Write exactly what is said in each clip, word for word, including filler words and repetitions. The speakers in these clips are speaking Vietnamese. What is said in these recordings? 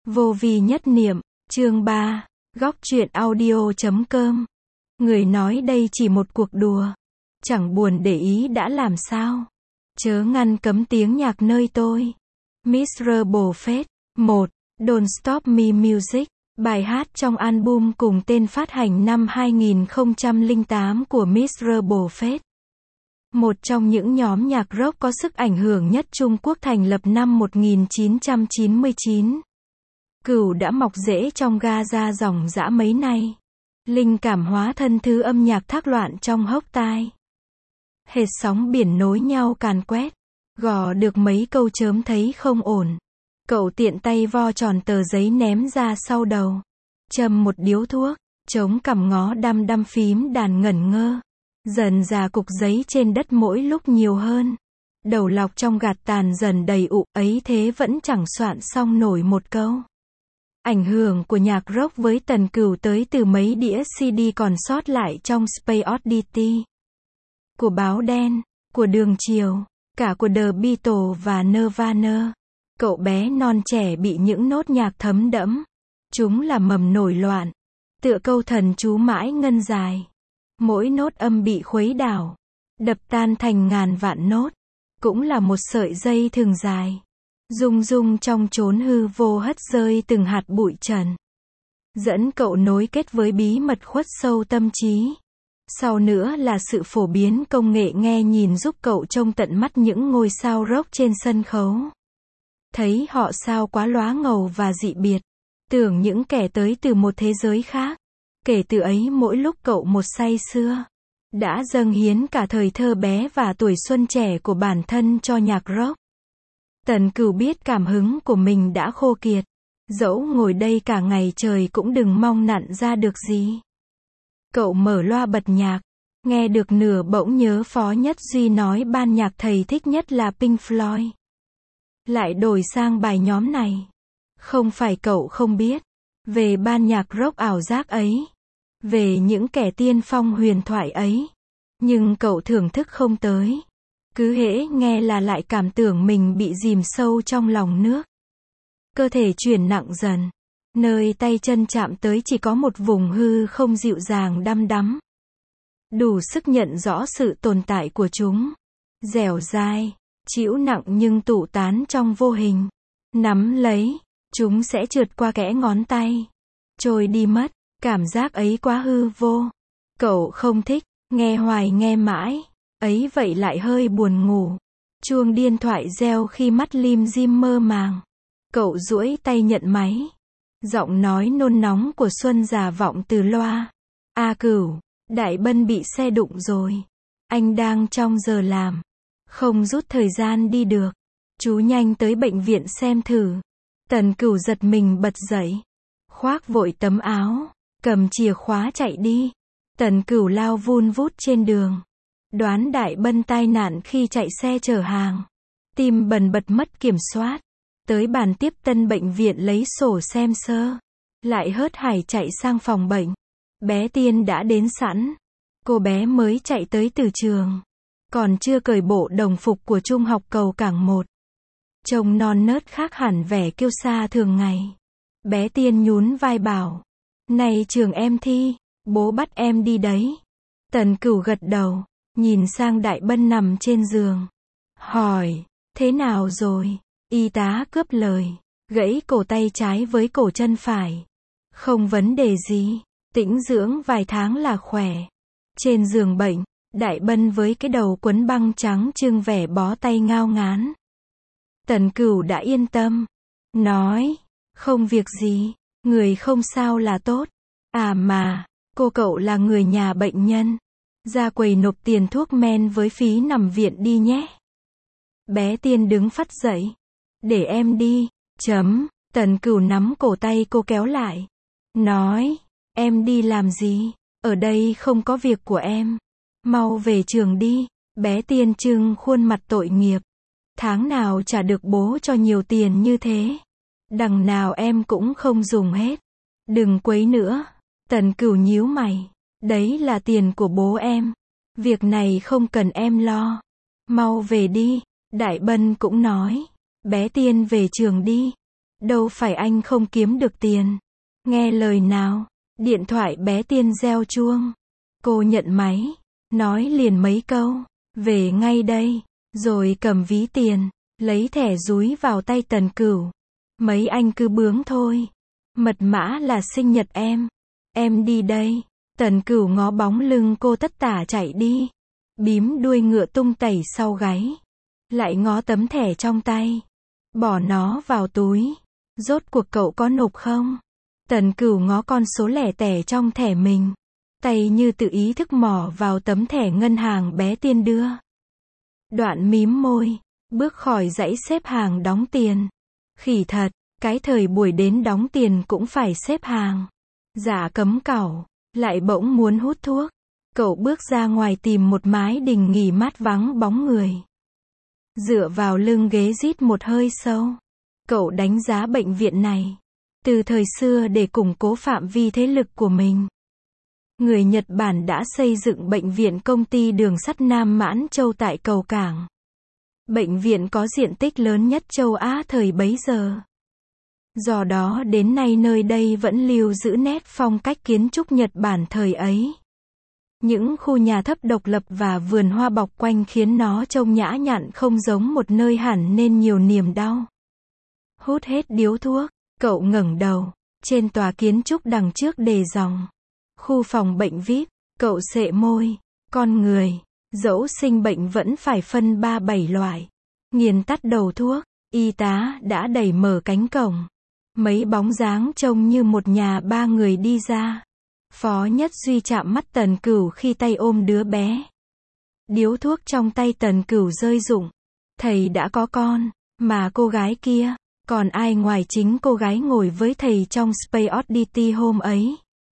Vô vi nhất niệm, chương ba, góc truyện audio.com. Người nói đây chỉ một cuộc đùa. Chẳng buồn để ý đã làm sao. Chớ ngăn cấm tiếng nhạc nơi tôi. Miserable Fate. một. Don't Stop Me Music. Bài hát trong album cùng tên phát hành năm hai nghìn không trăm lẻ tám của Miserable Fate. Một trong những nhóm nhạc rock có sức ảnh hưởng nhất Trung Quốc, thành lập năm một nghìn chín trăm chín mươi chín. Cửu đã mọc rễ trong Gaza dòng dã mấy nay. Linh cảm hóa thân thứ âm nhạc thác loạn trong hốc tai. Hệt sóng biển nối nhau càn quét. Gò được mấy câu chớm thấy không ổn. Cậu tiện tay vo tròn tờ giấy ném ra sau đầu. Châm một điếu thuốc, chống cằm ngó đăm đăm phím đàn ngẩn ngơ. Dần già cục giấy trên đất mỗi lúc nhiều hơn. Đầu lọc trong gạt tàn dần đầy ụ, ấy thế vẫn chẳng soạn xong nổi một câu. Ảnh hưởng của nhạc rock với Tần Cửu tới từ mấy đĩa xê đê còn sót lại trong Space Oddity. Của Báo Đen, của Đường Chiều, cả của The Beatles và Nirvana. Cậu bé non trẻ bị những nốt nhạc thấm đẫm. Chúng là mầm nổi loạn. Tựa câu thần chú mãi ngân dài. Mỗi nốt âm bị khuấy đảo. Đập tan thành ngàn vạn nốt. Cũng là một sợi dây thừng dài. Rung rung trong chốn hư vô hất rơi từng hạt bụi trần. Dẫn cậu nối kết với bí mật khuất sâu tâm trí. Sau nữa là sự phổ biến công nghệ nghe nhìn giúp cậu trông tận mắt những ngôi sao rock trên sân khấu. Thấy họ sao quá lóa ngầu và dị biệt. Tưởng những kẻ tới từ một thế giới khác. Kể từ ấy mỗi lúc cậu một say sưa. Đã dâng hiến cả thời thơ bé và tuổi xuân trẻ của bản thân cho nhạc rock. Tần Cửu biết cảm hứng của mình đã khô kiệt. Dẫu ngồi đây cả ngày trời cũng đừng mong nặn ra được gì. Cậu mở loa bật nhạc. Nghe được nửa bỗng nhớ Phó Nhất Duy nói ban nhạc thầy thích nhất là Pink Floyd. Lại đổi sang bài nhóm này. Không phải cậu không biết. Về ban nhạc rock ảo giác ấy. Về những kẻ tiên phong huyền thoại ấy. Nhưng cậu thưởng thức không tới. Cứ hễ nghe là lại cảm tưởng mình bị dìm sâu trong lòng nước. Cơ thể chuyển nặng dần. Nơi tay chân chạm tới chỉ có một vùng hư không dịu dàng đăm đắm. Đủ sức nhận rõ sự tồn tại của chúng. Dẻo dai, chịu nặng nhưng tụ tán trong vô hình. Nắm lấy, chúng sẽ trượt qua kẽ ngón tay. Trôi đi mất, cảm giác ấy quá hư vô. Cậu không thích, nghe hoài nghe mãi. Ấy vậy lại hơi buồn ngủ. Chuông điện thoại reo khi mắt lim dim mơ màng. Cậu duỗi tay nhận máy. Giọng nói nôn nóng của Xuân già vọng từ loa. A Cửu, Đại Bân bị xe đụng rồi. Anh đang trong giờ làm. Không rút thời gian đi được. Chú nhanh tới bệnh viện xem thử. Tần Cửu giật mình bật dậy. Khoác vội tấm áo. Cầm chìa khóa chạy đi. Tần Cửu lao vun vút trên đường. Đoán Đại Bân tai nạn khi chạy xe chở hàng. Tim bần bật mất kiểm soát. Tới bàn tiếp tân bệnh viện lấy sổ xem sơ. Lại hớt hải chạy sang phòng bệnh. Bé Tiên đã đến sẵn. Cô bé mới chạy tới từ trường. Còn chưa cởi bộ đồng phục của trung học cầu Cảng một. Trông non nớt khác hẳn vẻ kiêu sa thường ngày. Bé Tiên nhún vai bảo. Này trường em thi, bố bắt em đi đấy. Tần Cửu gật đầu. Nhìn sang Đại Bân nằm trên giường. Hỏi, thế nào rồi? Y tá cướp lời. Gãy cổ tay trái với cổ chân phải. Không vấn đề gì. Tĩnh dưỡng vài tháng là khỏe. Trên giường bệnh, Đại Bân với cái đầu quấn băng trắng trưng vẻ bó tay ngao ngán. Tần Cửu đã yên tâm. Nói, không việc gì. Người không sao là tốt. À mà, cô cậu là người nhà bệnh nhân. Ra quầy nộp tiền thuốc men với phí nằm viện đi nhé. Bé Tiên đứng phắt dậy. Để em đi. Chấm. Tần Cửu nắm cổ tay cô kéo lại. Nói. Em đi làm gì? Ở đây không có việc của em. Mau về trường đi. Bé Tiên trưng khuôn mặt tội nghiệp. Tháng nào trả được bố cho nhiều tiền như thế. Đằng nào em cũng không dùng hết. Đừng quấy nữa. Tần Cửu nhíu mày. Đấy là tiền của bố em. Việc này không cần em lo. Mau về đi. Đại Bân cũng nói. Bé Tiên về trường đi. Đâu phải anh không kiếm được tiền. Nghe lời nào. Điện thoại bé Tiên reo chuông. Cô nhận máy. Nói liền mấy câu. Về ngay đây. Rồi cầm ví tiền. Lấy thẻ dúi vào tay Tần Cửu. Mấy anh cứ bướng thôi. Mật mã là sinh nhật em. Em đi đây. Tần Cửu ngó bóng lưng cô tất tả chạy đi. Bím đuôi ngựa tung tẩy sau gáy. Lại ngó tấm thẻ trong tay. Bỏ nó vào túi. Rốt cuộc cậu có nộp không? Tần Cửu ngó con số lẻ tẻ trong thẻ mình. Tay như tự ý thức mò vào tấm thẻ ngân hàng bé Tiên đưa. Đoạn mím môi. Bước khỏi dãy xếp hàng đóng tiền. Khỉ thật, cái thời buổi đến đóng tiền cũng phải xếp hàng. Dạ cấm cẩu, lại bỗng muốn hút thuốc. Cậu bước ra ngoài tìm một mái đình nghỉ mát vắng bóng người. Dựa vào lưng ghế rít một hơi sâu. Cậu đánh giá bệnh viện này. Từ thời xưa để củng cố phạm vi thế lực của mình. Người Nhật Bản đã xây dựng bệnh viện công ty đường sắt Nam Mãn Châu tại cầu cảng. Bệnh viện có diện tích lớn nhất châu Á thời bấy giờ. Do đó đến nay nơi đây vẫn lưu giữ nét phong cách kiến trúc Nhật Bản thời ấy. Những khu nhà thấp độc lập và vườn hoa bọc quanh khiến nó trông nhã nhặn không giống một nơi hẳn nên nhiều niềm đau. Hút hết điếu thuốc, cậu ngẩng đầu. Trên tòa kiến trúc đằng trước đề dòng. Khu phòng bệnh vi ai pi, cậu sệ môi. Con người, dẫu sinh bệnh vẫn phải phân ba bảy loại. Nghiền tắt đầu thuốc, y tá đã đẩy mở cánh cổng. Mấy bóng dáng trông như một nhà ba người đi ra. Phó Nhất Duy chạm mắt Tần Cửu khi tay ôm đứa bé. Điếu thuốc trong tay Tần Cửu rơi rụng. Thầy đã có con, mà cô gái kia, còn ai ngoài chính cô gái ngồi với thầy trong Space Oddity hôm ấy.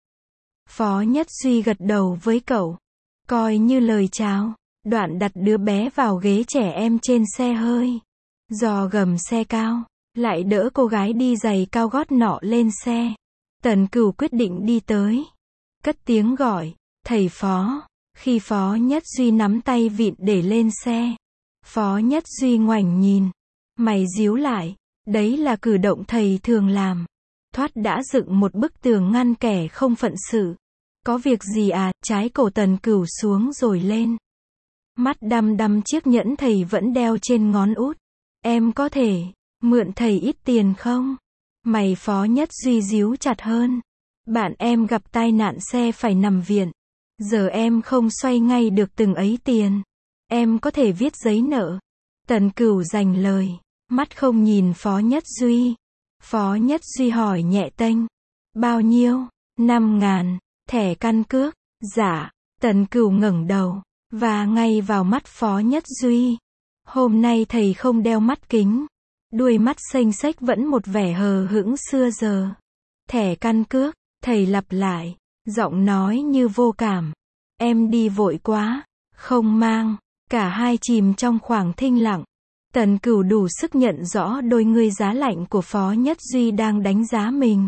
Phó Nhất Duy gật đầu với cậu. Coi như lời chào. Đoạn đặt đứa bé vào ghế trẻ em trên xe hơi. Dò gầm xe cao. Lại đỡ cô gái đi giày cao gót nọ lên xe. Tần Cửu quyết định đi tới. Cất tiếng gọi. Thầy Phó. Khi Phó Nhất Duy nắm tay vịn để lên xe. Phó Nhất Duy ngoảnh nhìn. Mày díu lại. Đấy là cử động thầy thường làm. Thoát đã dựng một bức tường ngăn kẻ không phận sự. Có việc gì à? Trái cổ Tần Cửu xuống rồi lên. Mắt đăm đăm chiếc nhẫn thầy vẫn đeo trên ngón út. Em có thể mượn thầy ít tiền không? Mày Phó Nhất Duy díu chặt hơn. Bạn em gặp tai nạn xe phải nằm viện. Giờ em không xoay ngay được từng ấy tiền. Em có thể viết giấy nợ. Tần Cửu dành lời. Mắt không nhìn Phó Nhất Duy. Phó Nhất Duy hỏi nhẹ tênh. Bao nhiêu? Năm ngàn. Thẻ căn cước. Dạ. Tần Cửu ngẩng đầu. Và ngay vào mắt Phó Nhất Duy. Hôm nay thầy không đeo mắt kính. Đuôi mắt xênh xếch vẫn một vẻ hờ hững xưa giờ. Thẻ căn cước. Thầy lặp lại. Giọng nói như vô cảm. Em đi vội quá. Không mang. Cả hai chìm trong khoảng thinh lặng. Tần Cửu đủ sức nhận rõ đôi ngươi giá lạnh của Phó Nhất Duy đang đánh giá mình.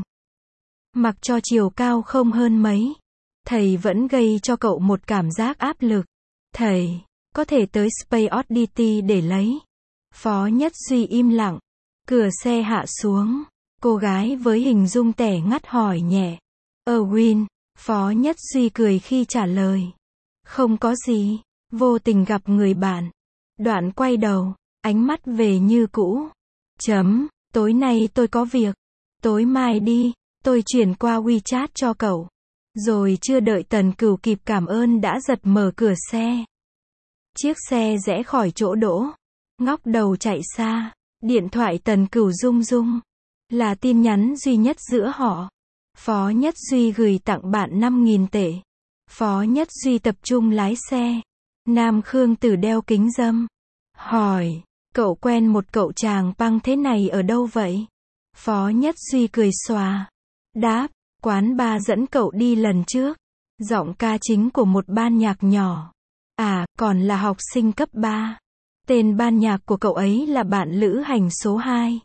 Mặc cho chiều cao không hơn mấy. Thầy vẫn gây cho cậu một cảm giác áp lực. Thầy, có thể tới Space Oddity để lấy. Phó Nhất Duy im lặng. Cửa xe hạ xuống. Cô gái với hình dung tẻ ngắt hỏi nhẹ. Erwin. Phó Nhất Duy cười khi trả lời. Không có gì. Vô tình gặp người bạn. Đoạn quay đầu. Ánh mắt về như cũ. Chấm. Tối nay tôi có việc. Tối mai đi. Tôi chuyển qua WeChat cho cậu. Rồi chưa đợi Tần Cửu kịp cảm ơn đã giật mở cửa xe. Chiếc xe rẽ khỏi chỗ đỗ. Ngóc đầu chạy xa. Điện thoại Tần Cửu rung rung. Là tin nhắn duy nhất giữa họ. Phó Nhất Duy gửi tặng bạn năm nghìn tệ. Phó Nhất Duy tập trung lái xe. Nam Khương Tử đeo kính râm. Hỏi. Cậu quen một cậu chàng punk thế này ở đâu vậy? Phó Nhất Duy cười xòa. Đáp. Quán bar dẫn cậu đi lần trước. Giọng ca chính của một ban nhạc nhỏ. À, còn là học sinh cấp ba. Tên ban nhạc của cậu ấy là Bạn Lữ Hành số hai.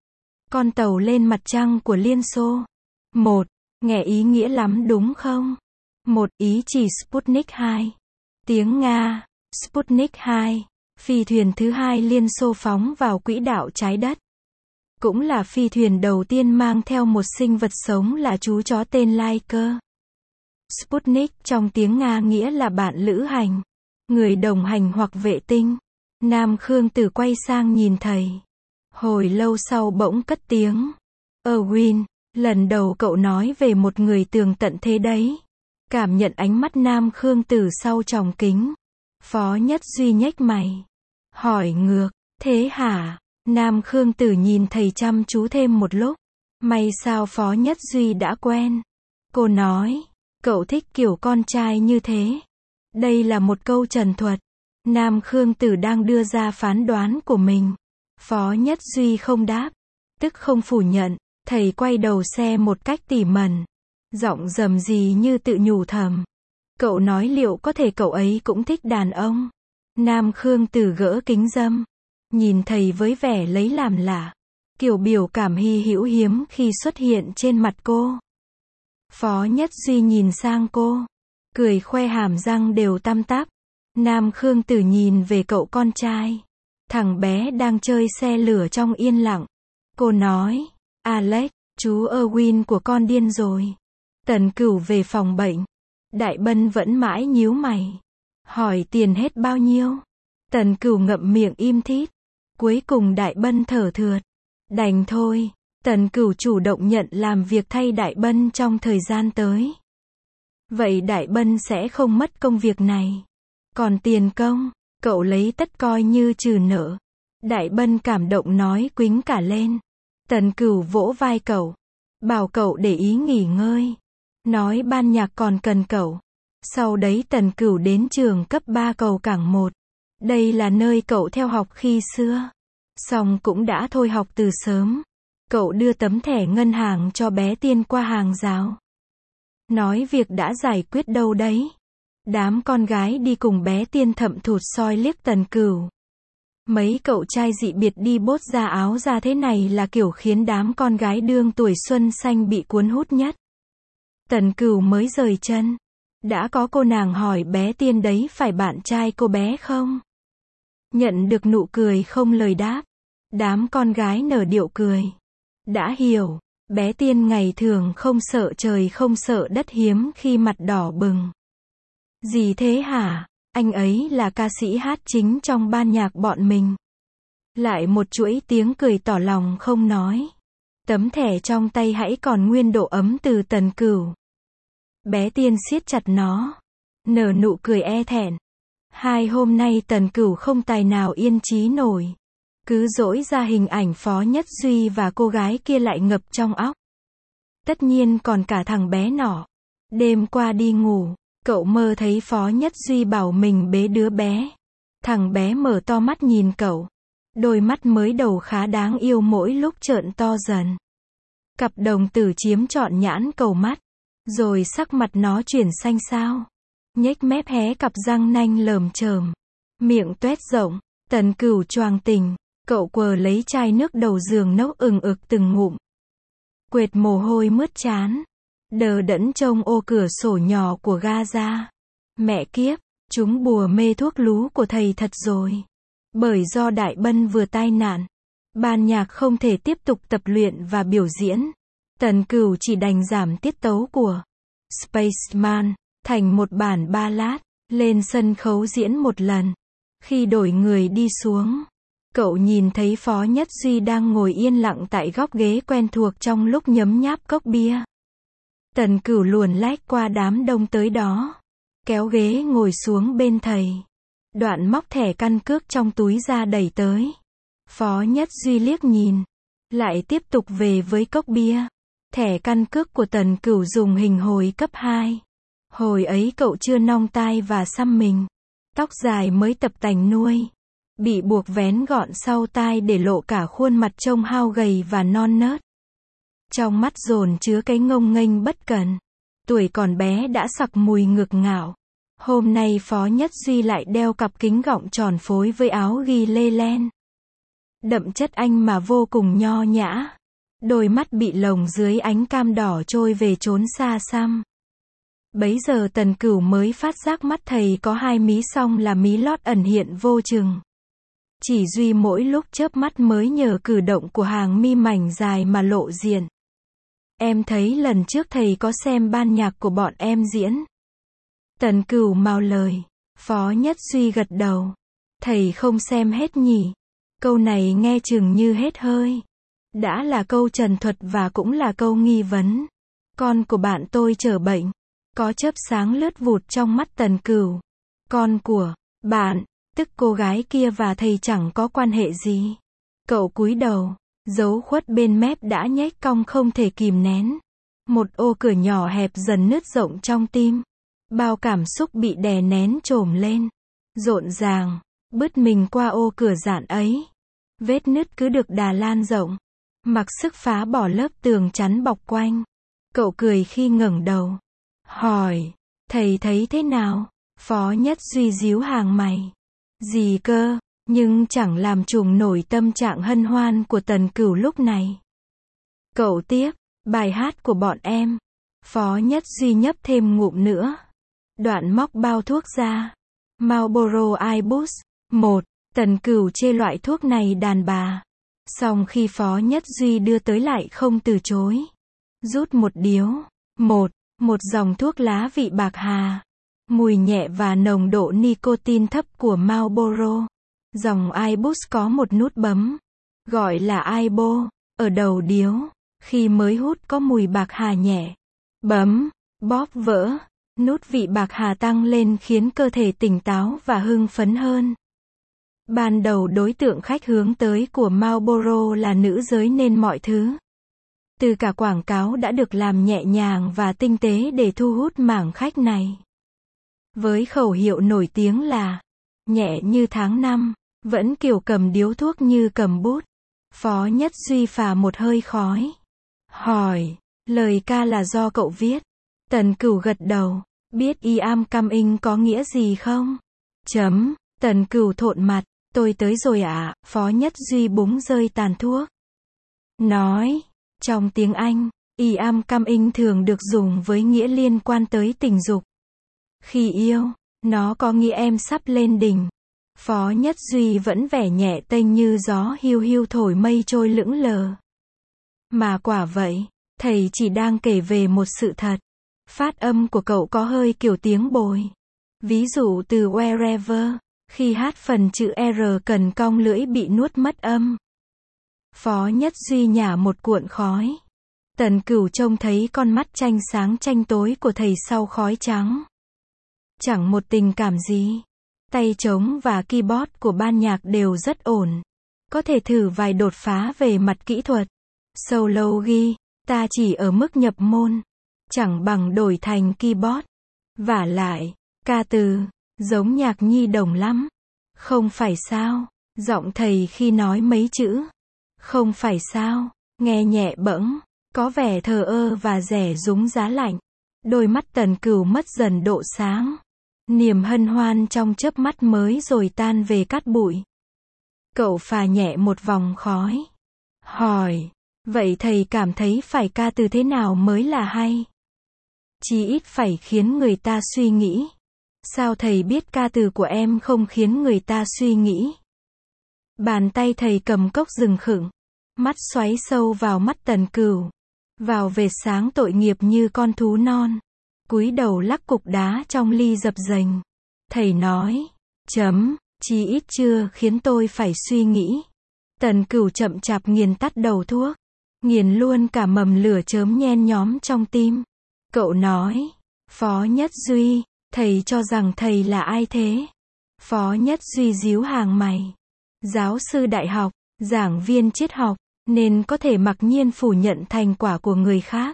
Con tàu lên mặt trăng của Liên Xô. Một. Nghe ý nghĩa lắm đúng không? Một. Ý chỉ Sputnik hai. Tiếng Nga. Sputnik hai. Phi thuyền thứ hai Liên Xô phóng vào quỹ đạo trái đất. Cũng là phi thuyền đầu tiên mang theo một sinh vật sống là chú chó tên Laika. Sputnik trong tiếng Nga nghĩa là bạn lữ hành, người đồng hành hoặc vệ tinh. Nam Khương Tử quay sang nhìn thầy. Hồi lâu sau bỗng cất tiếng. Erwin, lần đầu cậu nói về một người tường tận thế đấy. Cảm nhận ánh mắt Nam Khương Tử sau tròng kính. Phó Nhất Duy nhếch mày. Hỏi ngược, thế hả? Nam Khương Tử nhìn thầy chăm chú thêm một lúc. May sao Phó Nhất Duy đã quen. Cô nói, cậu thích kiểu con trai như thế. Đây là một câu trần thuật. Nam Khương Tử đang đưa ra phán đoán của mình. Phó Nhất Duy không đáp, tức không phủ nhận. Thầy quay đầu xe một cách tỉ mẩn. Giọng rầm rì như tự nhủ thầm. Cậu nói liệu có thể cậu ấy cũng thích đàn ông? Nam Khương Tử gỡ kính râm. Nhìn thầy với vẻ lấy làm lạ. Kiểu biểu cảm hy hữu hiếm khi xuất hiện trên mặt cô. Phó Nhất Duy nhìn sang cô. Cười khoe hàm răng đều tăm tắp. Nam Khương Tử nhìn về cậu con trai. Thằng bé đang chơi xe lửa trong yên lặng. Cô nói, Alex, chú Erwin của con điên rồi. Tần Cửu về phòng bệnh. Đại Bân vẫn mãi nhíu mày. Hỏi tiền hết bao nhiêu? Tần Cửu ngậm miệng im thít. Cuối cùng Đại Bân thở thượt. Đành thôi. Tần Cửu chủ động nhận làm việc thay Đại Bân trong thời gian tới. Vậy Đại Bân sẽ không mất công việc này. Còn tiền công, cậu lấy tất coi như trừ nợ. Đại Bân cảm động nói quýnh cả lên. Tần Cửu vỗ vai cậu. Bảo cậu để ý nghỉ ngơi. Nói ban nhạc còn cần cậu. Sau đấy Tần Cửu đến trường cấp ba cầu Cảng một. Đây là nơi cậu theo học khi xưa. Xong cũng đã thôi học từ sớm. Cậu đưa tấm thẻ ngân hàng cho bé Tiên qua hàng rào. Nói việc đã giải quyết đâu đấy. Đám con gái đi cùng bé Tiên thậm thụt soi liếc Tần Cửu. Mấy cậu trai dị biệt đi bốt ra áo ra thế này là kiểu khiến đám con gái đương tuổi xuân xanh bị cuốn hút nhất. Tần Cửu mới rời chân. Đã có cô nàng hỏi bé Tiên đấy phải bạn trai cô bé không? Nhận được nụ cười không lời đáp. Đám con gái nở điệu cười. Đã hiểu, bé Tiên ngày thường không sợ trời không sợ đất hiếm khi mặt đỏ bừng. Gì thế hả? Anh ấy là ca sĩ hát chính trong ban nhạc bọn mình. Lại một chuỗi tiếng cười tỏ lòng không nói. Tấm thẻ trong tay hãy còn nguyên độ ấm từ Tần Cửu. Bé Tiên siết chặt nó. Nở nụ cười e thẹn. Hai hôm nay Tần Cửu không tài nào yên trí nổi. Cứ dỗi ra hình ảnh Phó Nhất Duy và cô gái kia lại ngập trong óc. Tất nhiên còn cả thằng bé nọ. Đêm qua đi ngủ, cậu mơ thấy Phó Nhất Duy bảo mình bế đứa bé. Thằng bé mở to mắt nhìn cậu. Đôi mắt mới đầu khá đáng yêu mỗi lúc trợn to dần. Cặp đồng tử chiếm trọn nhãn cầu mắt. Rồi sắc mặt nó chuyển xanh xao. Nhếch mép hé cặp răng nanh lởm chởm. Miệng tuét rộng. Tần Cửu choàng tỉnh. Cậu quờ lấy chai nước đầu giường nốc ừng ực từng ngụm. Quệt mồ hôi mướt trán. Đờ đẫn trông ô cửa sổ nhỏ của ga ra. Mẹ kiếp, chúng bùa mê thuốc lú của thầy thật rồi. Bởi do Đại Bân vừa tai nạn, ban nhạc không thể tiếp tục tập luyện và biểu diễn. Tần Cửu chỉ đành giảm tiết tấu của Spaceman thành một bản ballad, lên sân khấu diễn một lần. Khi đổi người đi xuống, cậu nhìn thấy Phó Nhất Duy đang ngồi yên lặng tại góc ghế quen thuộc trong lúc nhấm nháp cốc bia. Tần Cửu luồn lách qua đám đông tới đó, kéo ghế ngồi xuống bên thầy. Đoạn móc thẻ căn cước trong túi ra đẩy tới. Phó Nhất Duy liếc nhìn, lại tiếp tục về với cốc bia. Thẻ căn cước của Tần Cửu dùng hình hồi cấp hai. Hồi ấy cậu chưa nong tai và xăm mình. Tóc dài mới tập tành nuôi. Bị buộc vén gọn sau tai để lộ cả khuôn mặt trông hao gầy và non nớt. Trong mắt dồn chứa cái ngông nghênh bất cần. Tuổi còn bé đã sặc mùi ngược ngạo. Hôm nay Phó Nhất Duy lại đeo cặp kính gọng tròn phối với áo ghi lê len. Đậm chất anh mà vô cùng nho nhã. Đôi mắt bị lồng dưới ánh cam đỏ trôi về trốn xa xăm. Bấy giờ Tần Cửu mới phát giác mắt thầy có hai mí song là mí lót ẩn hiện vô chừng. Chỉ duy mỗi lúc chớp mắt mới nhờ cử động của hàng mi mảnh dài mà lộ diện. Em thấy lần trước thầy có xem ban nhạc của bọn em diễn. Tần Cửu mào lời. Phó Nhất Duy gật đầu. Thầy không xem hết nhỉ? Câu này nghe chừng như hết hơi. Đã là câu trần thuật và cũng là câu nghi vấn. Con của bạn tôi trở bệnh. Có chớp sáng lướt vụt trong mắt Tần Cửu. Con của bạn, tức cô gái kia và thầy chẳng có quan hệ gì. Cậu cúi đầu, dấu khuất bên mép đã nhếch cong không thể kìm nén. Một ô cửa nhỏ hẹp dần nứt rộng trong tim. Bao cảm xúc bị đè nén trồm lên. Rộn ràng, bứt mình qua ô cửa dạn ấy. Vết nứt cứ được đà lan rộng. Mặc sức phá bỏ lớp tường chắn bọc quanh. Cậu cười khi ngẩng đầu. Hỏi, thầy thấy thế nào? Phó Nhất Duy díu hàng mày. Gì cơ? Nhưng chẳng làm trùng nổi tâm trạng hân hoan của Tần Cửu lúc này. Cậu tiếp, bài hát của bọn em. Phó Nhất Duy nhấp thêm ngụm nữa. Đoạn móc bao thuốc ra. Marlboro iBus. Một. Tần Cửu chê loại thuốc này đàn bà. Song khi Phó Nhất Duy đưa tới lại không từ chối. Rút một điếu. Một. Một dòng thuốc lá vị bạc hà. Mùi nhẹ và nồng độ nicotine thấp của Marlboro. Dòng iBus có một nút bấm. Gọi là iBo. Ở đầu điếu. Khi mới hút có mùi bạc hà nhẹ. Bấm. Bóp vỡ. Nút vị bạc hà tăng lên khiến cơ thể tỉnh táo và hưng phấn hơn. Ban đầu đối tượng khách hướng tới của Marlboro là nữ giới nên mọi thứ. Từ cả quảng cáo đã được làm nhẹ nhàng và tinh tế để thu hút mảng khách này. Với khẩu hiệu nổi tiếng là nhẹ như tháng năm, vẫn kiểu cầm điếu thuốc như cầm bút. Phó Nhất Duy phà một hơi khói. Hỏi, lời ca là do cậu viết? Tần Cửu gật đầu. Biết I am coming có nghĩa gì không? Chấm. Tần Cửu thộn mặt. Tôi tới rồi ạ. À? Phó Nhất Duy búng rơi tàn thuốc. Nói. Trong tiếng Anh, I am coming thường được dùng với nghĩa liên quan tới tình dục. Khi yêu, nó có nghĩa em sắp lên đỉnh. Phó Nhất Duy vẫn vẻ nhẹ tênh như gió hiu hiu thổi mây trôi lững lờ. Mà quả vậy, thầy chỉ đang kể về một sự thật. Phát âm của cậu có hơi kiểu tiếng bồi. Ví dụ từ wherever, khi hát phần chữ R cần cong lưỡi bị nuốt mất âm. Phó Nhất Duy nhả một cuộn khói. Tần Cửu trông thấy con mắt tranh sáng tranh tối của thầy sau khói trắng. Chẳng một tình cảm gì. Tay trống và keyboard của ban nhạc đều rất ổn. Có thể thử vài đột phá về mặt kỹ thuật. Solo ghi, ta chỉ ở mức nhập môn. Chẳng bằng đổi thành keyboard. Vả lại, ca từ, giống nhạc nhi đồng lắm. Không phải sao? Giọng thầy khi nói mấy chữ. Không phải sao? Nghe nhẹ bẫng, có vẻ thờ ơ và rẻ rúng giá lạnh. Đôi mắt Tần Cửu mất dần độ sáng. Niềm hân hoan trong chớp mắt mới rồi tan về cát bụi. Cậu phà nhẹ một vòng khói. Hỏi, vậy thầy cảm thấy phải ca từ thế nào mới là hay? Chí ít phải khiến người ta suy nghĩ. Sao thầy biết ca từ của em không khiến người ta suy nghĩ? Bàn tay thầy cầm cốc rừng khựng. Mắt xoáy sâu vào mắt Tần Cửu. Vào vệt sáng tội nghiệp như con thú non. Cúi đầu lắc cục đá trong ly dập dềnh. Thầy nói, chấm, chí ít chưa khiến tôi phải suy nghĩ. Tần Cửu chậm chạp nghiền tắt đầu thuốc. Nghiền luôn cả mầm lửa chớm nhen nhóm trong tim. Cậu nói, Phó Nhất Duy, thầy cho rằng thầy là ai thế? Phó Nhất Duy díu hàng mày. Giáo sư đại học, giảng viên triết học, nên có thể mặc nhiên phủ nhận thành quả của người khác.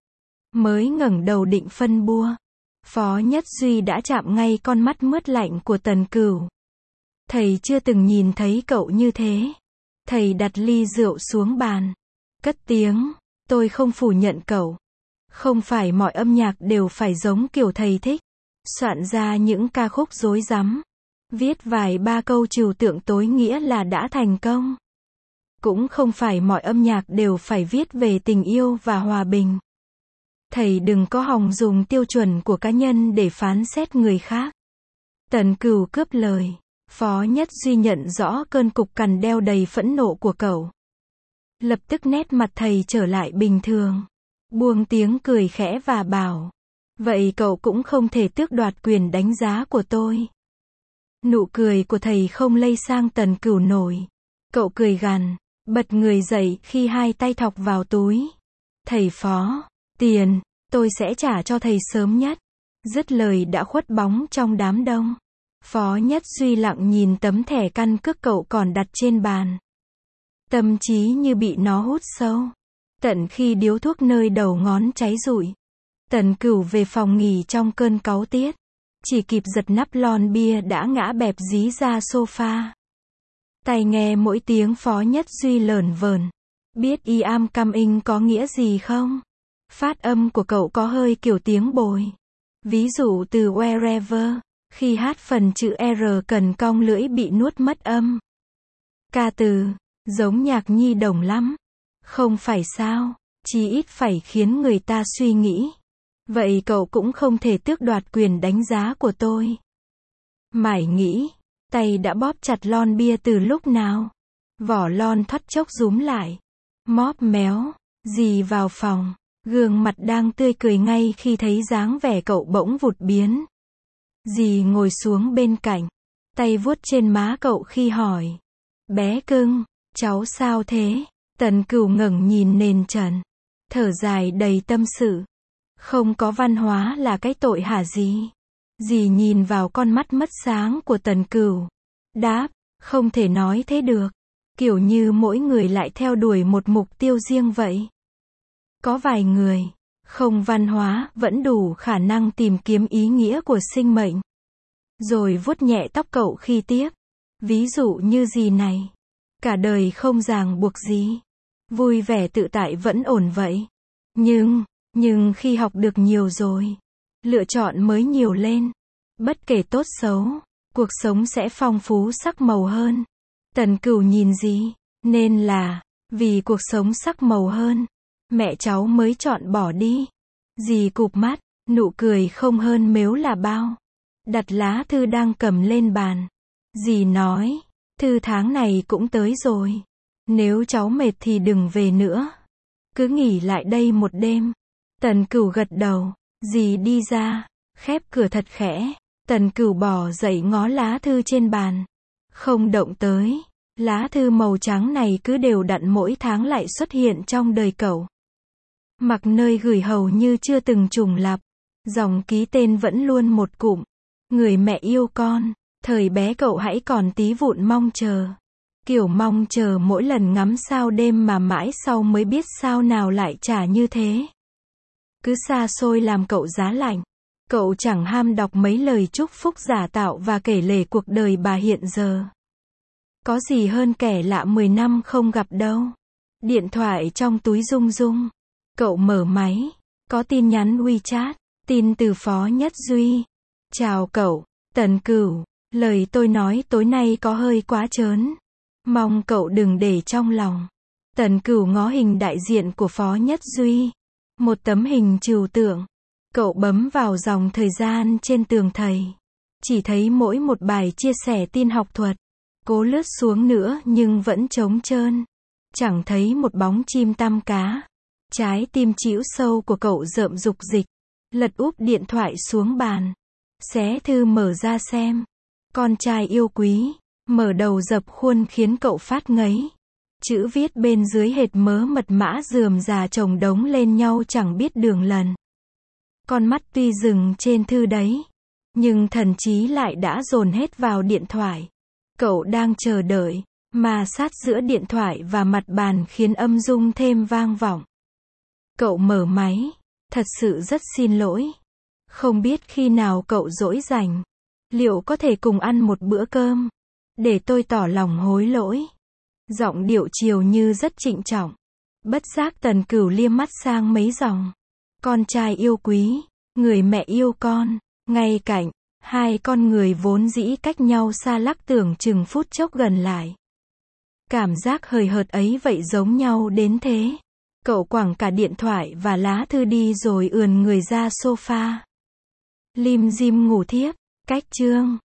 Mới ngẩng đầu định phân bua. Phó Nhất Duy đã chạm ngay con mắt mướt lạnh của Tần Cửu. Thầy chưa từng nhìn thấy cậu như thế. Thầy đặt ly rượu xuống bàn. Cất tiếng, tôi không phủ nhận cậu. Không phải mọi âm nhạc đều phải giống kiểu thầy thích. Soạn ra những ca khúc rối rắm. Viết vài ba câu trừu tượng tối nghĩa là đã thành công. Cũng không phải mọi âm nhạc đều phải viết về tình yêu và hòa bình. Thầy đừng có hòng dùng tiêu chuẩn của cá nhân để phán xét người khác. Tần Cửu cướp lời. Phó Nhất Duy nhận rõ cơn cục cằn đeo đầy phẫn nộ của cậu. Lập tức nét mặt thầy trở lại bình thường. Buông tiếng cười khẽ và bảo. Vậy cậu cũng không thể tước đoạt quyền đánh giá của tôi. Nụ cười của thầy không lây sang Tần Cửu nổi. Cậu cười gằn, bật người dậy khi hai tay thọc vào túi. Thầy Phó, tiền, tôi sẽ trả cho thầy sớm nhất. Dứt lời đã khuất bóng trong đám đông. Phó Nhất Duy lặng nhìn tấm thẻ căn cước cậu còn đặt trên bàn. Tâm trí như bị nó hút sâu. Tận khi điếu thuốc nơi đầu ngón cháy rụi. Tần Cửu về phòng nghỉ trong cơn cáu tiết. Chỉ kịp giật nắp lon bia đã ngã bẹp dí ra sofa. Tai nghe mỗi tiếng Phó Nhất Duy lởn vởn. Biết I am coming có nghĩa gì không? Phát âm của cậu có hơi kiểu tiếng bồi. Ví dụ từ wherever, khi hát phần chữ R cần cong lưỡi bị nuốt mất âm. Ca từ, giống nhạc nhi đồng lắm. Không phải sao, chí ít phải khiến người ta suy nghĩ. Vậy cậu cũng không thể tước đoạt quyền đánh giá của tôi. Mải nghĩ, tay đã bóp chặt lon bia từ lúc nào. Vỏ lon thoắt chốc rúm lại. Móp méo, dì vào phòng. Gương mặt đang tươi cười ngay khi thấy dáng vẻ cậu bỗng vụt biến. Dì ngồi xuống bên cạnh. Tay vuốt trên má cậu khi hỏi. Bé cưng, cháu sao thế? Tần Cửu ngẩng nhìn nền trần. Thở dài đầy tâm sự. Không có văn hóa là cái tội hả dì? Dì nhìn vào con mắt mất sáng của Tần Cửu. Đáp, không thể nói thế được. Kiểu như mỗi người lại theo đuổi một mục tiêu riêng vậy. Có vài người, không văn hóa, vẫn đủ khả năng tìm kiếm ý nghĩa của sinh mệnh. Rồi vuốt nhẹ tóc cậu khi tiếp. Ví dụ như gì này. Cả đời không ràng buộc gì. Vui vẻ tự tại vẫn ổn vậy. Nhưng, nhưng khi học được nhiều rồi, lựa chọn mới nhiều lên. Bất kể tốt xấu, cuộc sống sẽ phong phú sắc màu hơn. Tần Cửu nhìn gì, nên là, vì cuộc sống sắc màu hơn, mẹ cháu mới chọn bỏ đi. Dì cụp mắt, nụ cười không hơn mếu là bao. Đặt lá thư đang cầm lên bàn. Dì nói, thư tháng này cũng tới rồi. Nếu cháu mệt thì đừng về nữa. Cứ nghỉ lại đây một đêm. Tần Cửu gật đầu, dì đi ra, khép cửa thật khẽ. Tần Cửu bò dậy ngó lá thư trên bàn. Không động tới. Lá thư màu trắng này cứ đều đặn mỗi tháng lại xuất hiện trong đời cậu. Mặc nơi gửi hầu như chưa từng trùng lặp. Dòng ký tên vẫn luôn một cụm. Người mẹ yêu con. Thời bé cậu hãy còn tí vụn mong chờ. Kiểu mong chờ mỗi lần ngắm sao đêm mà mãi sau mới biết sao nào lại trả như thế. Cứ xa xôi làm cậu giá lạnh. Cậu chẳng ham đọc mấy lời chúc phúc giả tạo và kể lể cuộc đời bà hiện giờ. Có gì hơn kẻ lạ mười năm không gặp đâu. Điện thoại trong túi rung rung. Cậu mở máy. Có tin nhắn WeChat. Tin từ Phó Nhất Duy. Chào cậu, Tần Cửu. Lời tôi nói tối nay có hơi quá trớn. Mong cậu đừng để trong lòng. Tần Cửu ngó hình đại diện của Phó Nhất Duy. Một tấm hình trừu tượng. Cậu bấm vào dòng thời gian trên tường thầy. Chỉ thấy mỗi một bài chia sẻ tin học thuật. Cố lướt xuống nữa nhưng vẫn trống trơn. Chẳng thấy một bóng chim tăm cá. Trái tim chĩu sâu của cậu rợm rục dịch. Lật úp điện thoại xuống bàn. Xé thư mở ra xem. Con trai yêu quý. Mở đầu dập khuôn khiến cậu phát ngấy. Chữ viết bên dưới hệt mớ mật mã rườm rà chồng đống lên nhau chẳng biết đường lần. Con mắt tuy dừng trên thư đấy. Nhưng thần trí lại đã dồn hết vào điện thoại. Cậu đang chờ đợi. Mà sát giữa điện thoại và mặt bàn khiến âm dung thêm vang vọng. Cậu mở máy. Thật sự rất xin lỗi. Không biết khi nào cậu rỗi rảnh. Liệu có thể cùng ăn một bữa cơm? Để tôi tỏ lòng hối lỗi. Giọng điệu chiều như rất trịnh trọng. Bất giác Tần Cửu liếc mắt sang mấy dòng. Con trai yêu quý. Người mẹ yêu con. Ngay cạnh. Hai con người vốn dĩ cách nhau xa lắc tưởng chừng phút chốc gần lại. Cảm giác hời hợt ấy vậy giống nhau đến thế. Cậu quẳng cả điện thoại và lá thư đi rồi ườn người ra sofa. Lim dim ngủ thiếp. Cách chương.